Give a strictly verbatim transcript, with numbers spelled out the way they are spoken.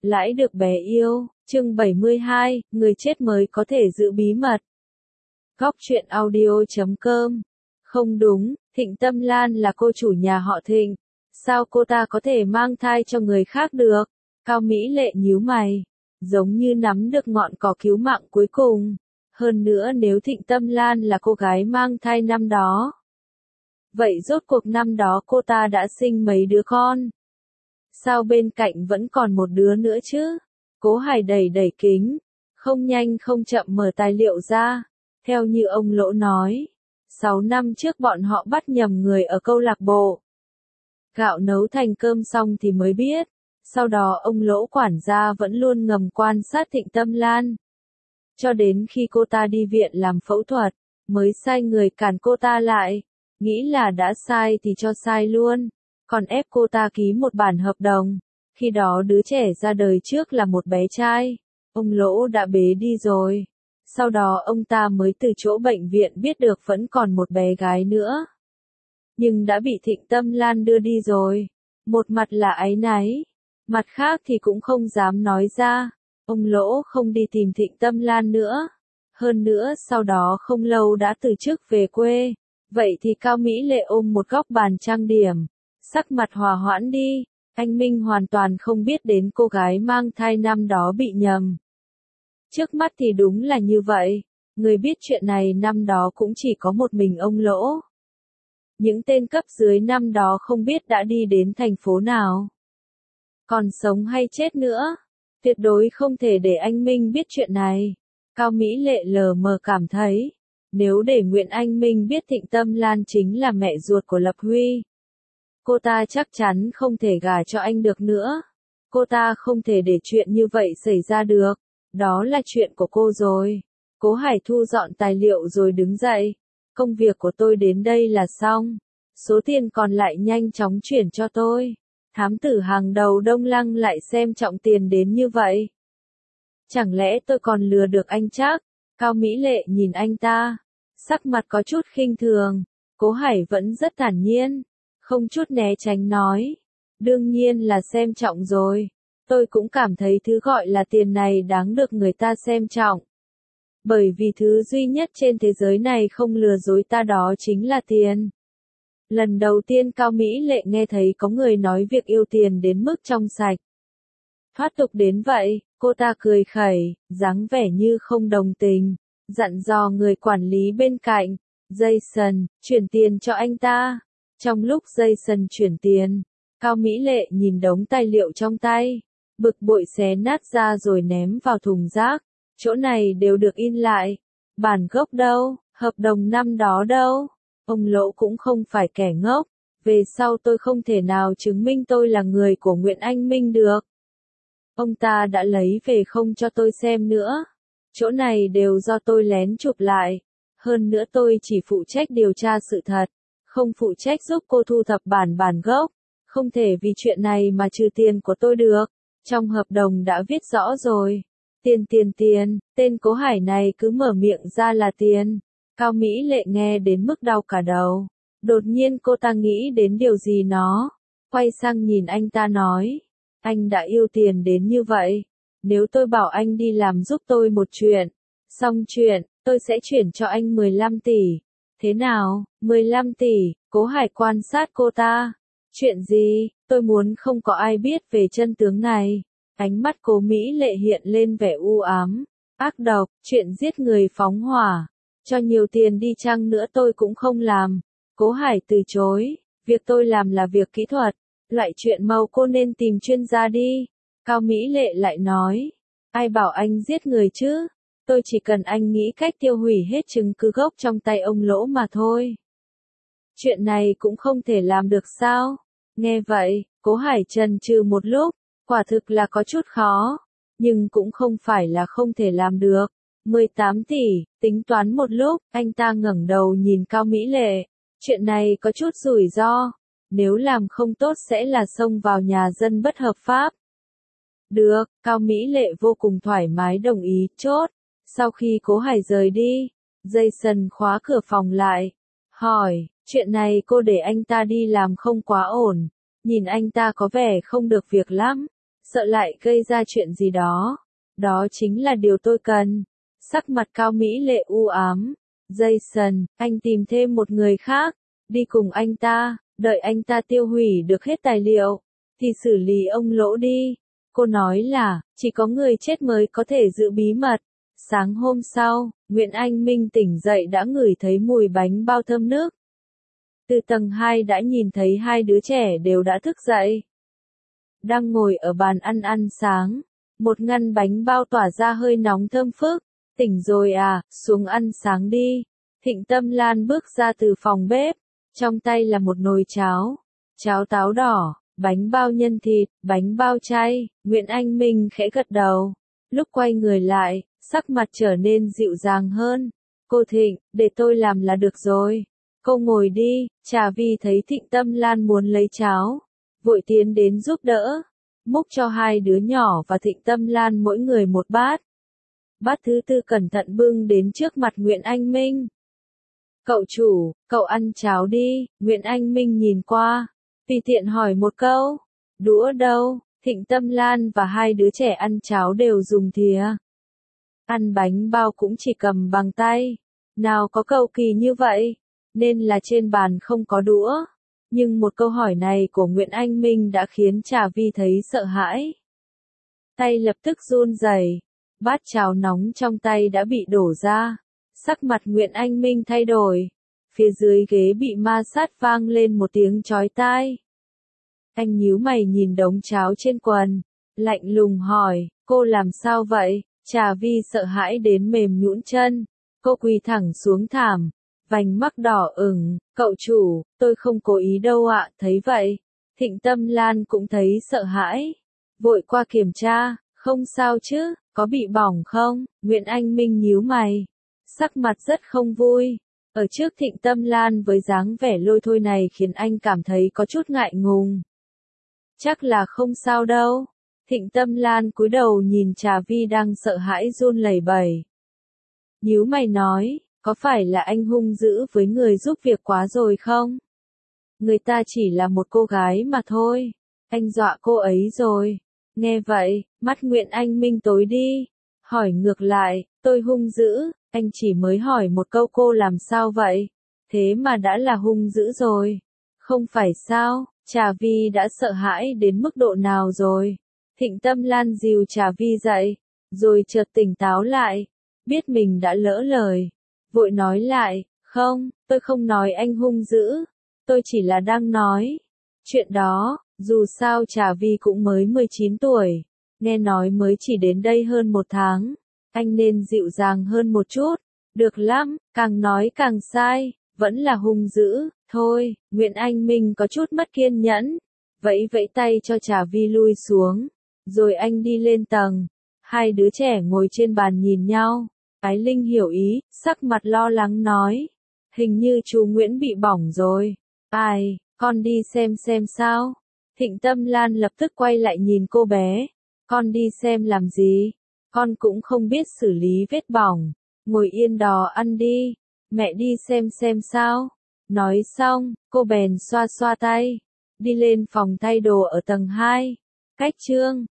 Lãi được bé yêu, chương bảy mươi hai, người chết mới có thể giữ bí mật. Góc truyện audio.com. Không đúng, Thịnh Tâm Lan là cô chủ nhà họ Thịnh. Sao cô ta có thể mang thai cho người khác được? Cao Mỹ Lệ nhíu mày, giống như nắm được ngọn cỏ cứu mạng cuối cùng. Hơn nữa nếu Thịnh Tâm Lan là cô gái mang thai năm đó, vậy rốt cuộc năm đó cô ta đã sinh mấy đứa con? Sao bên cạnh vẫn còn một đứa nữa chứ? Cố Hải đẩy đẩy kính, không nhanh không chậm mở tài liệu ra. Theo như ông Lỗ nói, sáu năm trước bọn họ bắt nhầm người ở câu lạc bộ. Gạo nấu thành cơm xong thì mới biết. Sau đó ông Lỗ quản gia vẫn luôn ngầm quan sát Thịnh Tâm Lan. Cho đến khi cô ta đi viện làm phẫu thuật, mới sai người cản cô ta lại. Nghĩ là đã sai thì cho sai luôn. Còn ép cô ta ký một bản hợp đồng. Khi đó đứa trẻ ra đời trước là một bé trai. Ông Lỗ đã bế đi rồi. Sau đó ông ta mới từ chỗ bệnh viện biết được vẫn còn một bé gái nữa. Nhưng đã bị Thịnh Tâm Lan đưa đi rồi. Một mặt là áy náy, mặt khác thì cũng không dám nói ra. Ông Lỗ không đi tìm Thịnh Tâm Lan nữa. Hơn nữa sau đó không lâu đã từ chức về quê. Vậy thì Cao Mỹ Lệ ôm một góc bàn trang điểm, sắc mặt hòa hoãn đi. Anh Minh hoàn toàn không biết đến cô gái mang thai năm đó bị nhầm. Trước mắt thì đúng là như vậy. Người biết chuyện này năm đó cũng chỉ có một mình ông Lỗ. Những tên cấp dưới năm đó không biết đã đi đến thành phố nào, còn sống hay chết nữa. Tuyệt đối không thể để anh Minh biết chuyện này. Cao Mỹ Lệ lờ mờ cảm thấy, nếu để Nguyễn Anh Minh biết Thịnh Tâm Lan chính là mẹ ruột của Lập Huy, cô ta chắc chắn không thể gả cho anh được nữa. Cô ta không thể để chuyện như vậy xảy ra được. Đó là chuyện của cô rồi. Cố Hải thu dọn tài liệu rồi đứng dậy. Công việc của tôi đến đây là xong. Số tiền còn lại nhanh chóng chuyển cho tôi. Thám tử hàng đầu Đông Lăng lại xem trọng tiền đến như vậy. Chẳng lẽ tôi còn lừa được anh chắc? Cao Mỹ Lệ nhìn anh ta, sắc mặt có chút khinh thường. Cố Hải vẫn rất thản nhiên, không chút né tránh nói. Đương nhiên là xem trọng rồi. Tôi cũng cảm thấy thứ gọi là tiền này đáng được người ta xem trọng. Bởi vì thứ duy nhất trên thế giới này không lừa dối ta đó chính là tiền. Lần đầu tiên Cao Mỹ Lệ nghe thấy có người nói việc yêu tiền đến mức trong sạch, thoát tục đến vậy, cô ta cười khẩy, dáng vẻ như không đồng tình, dặn dò người quản lý bên cạnh, Jason, chuyển tiền cho anh ta. Trong lúc Jason chuyển tiền, Cao Mỹ Lệ nhìn đống tài liệu trong tay, bực bội xé nát ra rồi ném vào thùng rác. Chỗ này đều được in lại. Bản gốc đâu, hợp đồng năm đó đâu. Ông Lỗ cũng không phải kẻ ngốc. Về sau tôi không thể nào chứng minh tôi là người của Nguyễn Anh Minh được. Ông ta đã lấy về không cho tôi xem nữa. Chỗ này đều do tôi lén chụp lại. Hơn nữa tôi chỉ phụ trách điều tra sự thật, không phụ trách giúp cô thu thập bản bản gốc. Không thể vì chuyện này mà trừ tiền của tôi được. Trong hợp đồng đã viết rõ rồi. Tiền tiền tiền, tên Cố Hải này cứ mở miệng ra là tiền. Cao Mỹ Lệ nghe đến mức đau cả đầu. Đột nhiên cô ta nghĩ đến điều gì nó. Quay sang nhìn anh ta nói. Anh đã yêu tiền đến như vậy. Nếu tôi bảo anh đi làm giúp tôi một chuyện, xong chuyện, tôi sẽ chuyển cho anh mười lăm tỷ. Thế nào, mười lăm tỷ, Cố Hải quan sát cô ta. Chuyện gì, tôi muốn không có ai biết về chân tướng này. Ánh mắt Cố Mỹ Lệ hiện lên vẻ u ám, ác độc, chuyện giết người phóng hỏa. Cho nhiều tiền đi chăng nữa tôi cũng không làm. Cố Hải từ chối, việc tôi làm là việc kỹ thuật, loại chuyện màu cô nên tìm chuyên gia đi. Cao Mỹ Lệ lại nói, ai bảo anh giết người chứ, tôi chỉ cần anh nghĩ cách tiêu hủy hết chứng cứ gốc trong tay ông Lỗ mà thôi. Chuyện này cũng không thể làm được sao? Nghe vậy, Cố Hải chần chừ một lúc. Quả thực là có chút khó, nhưng cũng không phải là không thể làm được. mười tám tỷ, tính toán một lúc, anh ta ngẩng đầu nhìn Cao Mỹ Lệ. Chuyện này có chút rủi ro, nếu làm không tốt sẽ là xông vào nhà dân bất hợp pháp. Được, Cao Mỹ Lệ vô cùng thoải mái đồng ý, chốt. Sau khi Cố Hải rời đi, Jason khóa cửa phòng lại, hỏi, chuyện này cô để anh ta đi làm không quá ổn. Nhìn anh ta có vẻ không được việc lắm. sợ lại gây ra chuyện gì đó. Đó chính là điều tôi cần. Sắc mặt Cao Mỹ Lệ u ám. Jason, anh tìm thêm một người khác, đi cùng anh ta, đợi anh ta tiêu hủy được hết tài liệu, thì xử lý ông Lỗ đi. Cô nói là, chỉ có người chết mới có thể giữ bí mật. Sáng hôm sau, Nguyễn Anh Minh tỉnh dậy đã ngửi thấy mùi bánh bao thơm nước. Từ tầng hai đã nhìn thấy hai đứa trẻ đều đã thức dậy. Đang ngồi ở bàn ăn ăn sáng, một ngăn bánh bao tỏa ra hơi nóng thơm phức. Tỉnh rồi à, xuống ăn sáng đi. Thịnh Tâm Lan bước ra từ phòng bếp, trong tay là một nồi cháo, cháo táo đỏ, bánh bao nhân thịt, bánh bao chay. Nguyễn Anh Minh khẽ gật đầu. Lúc quay người lại, sắc mặt trở nên dịu dàng hơn. Cô Thịnh, để tôi làm là được rồi. Cô ngồi đi. Trà Vi thấy Thịnh Tâm Lan muốn lấy cháo, vội tiến đến giúp đỡ, múc cho hai đứa nhỏ và Thịnh Tâm Lan mỗi người một bát. Bát thứ tư cẩn thận bưng đến trước mặt Nguyễn Anh Minh. Cậu chủ, cậu ăn cháo đi. Nguyễn Anh Minh nhìn qua, tùy tiện hỏi một câu. Đũa đâu? Thịnh Tâm Lan và hai đứa trẻ ăn cháo đều dùng thìa. Ăn bánh bao cũng chỉ cầm bằng tay. Nào có cầu kỳ như vậy, nên là trên bàn không có đũa. Nhưng một câu hỏi này của Nguyễn Anh Minh đã khiến Trà Vi thấy sợ hãi. Tay lập tức run rẩy. Bát cháo nóng trong tay đã bị đổ ra. Sắc mặt Nguyễn Anh Minh thay đổi. Phía dưới ghế bị ma sát vang lên một tiếng chói tai. Anh nhíu mày nhìn đống cháo trên quần, lạnh lùng hỏi, cô làm sao vậy? Trà Vi sợ hãi đến mềm nhũn chân. Cô quỳ thẳng xuống thảm, vành mắt đỏ ửng. Cậu chủ, tôi không cố ý đâu ạ. Thấy vậy, Thịnh Tâm Lan cũng thấy sợ hãi. Vội qua kiểm tra, không sao chứ, có bị bỏng không? Nguyễn Anh Minh nhíu mày, sắc mặt rất không vui. Ở trước Thịnh Tâm Lan với dáng vẻ lôi thôi này khiến anh cảm thấy có chút ngại ngùng. Chắc là không sao đâu. Thịnh Tâm Lan cúi đầu nhìn Trà Vi đang sợ hãi run lẩy bẩy. Nhíu mày nói, có phải là anh hung dữ với người giúp việc quá rồi không? Người ta chỉ là một cô gái mà thôi. Anh dọa cô ấy rồi. Nghe vậy, mắt Nguyễn Anh Minh tối đi. Hỏi ngược lại, tôi hung dữ, anh chỉ mới hỏi một câu cô làm sao vậy? Thế mà đã là hung dữ rồi. Không phải sao, Trà Vi đã sợ hãi đến mức độ nào rồi? Thịnh Tâm Lan dìu Trà Vi dậy, rồi chợt tỉnh táo lại, biết mình đã lỡ lời. Vội nói lại, không, tôi không nói anh hung dữ, tôi chỉ là đang nói chuyện đó. Dù sao Trà Vi cũng mới mười chín tuổi, nghe nói mới chỉ đến đây hơn một tháng, anh nên dịu dàng hơn một chút. Được lắm, càng nói càng sai, vẫn là hung dữ. Thôi, Nguyễn Anh Minh có chút mất kiên nhẫn, vẫy vẫy tay cho Trà Vi lui xuống, rồi anh đi lên tầng. Hai đứa trẻ ngồi trên bàn nhìn nhau, Ái Linh hiểu ý, sắc mặt lo lắng nói, hình như chú Nguyễn bị bỏng rồi. Ai, con đi xem xem sao. Thịnh Tâm Lan lập tức quay lại nhìn cô bé. Con đi xem làm gì? Con cũng không biết xử lý vết bỏng. Ngồi yên đó ăn đi. Mẹ đi xem xem sao. Nói xong, cô bèn xoa xoa tay. Đi lên phòng thay đồ ở tầng hai. Cách chương